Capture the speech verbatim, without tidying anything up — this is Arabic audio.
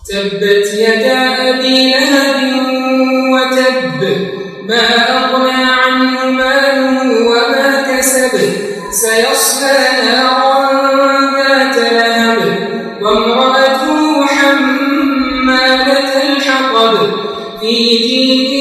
تبت يدا أبي لهب وتب ما أغنى عنه ماله وما كسب سيصلى نارا ذات لهب وامرأته حمالة الحطب في جيدها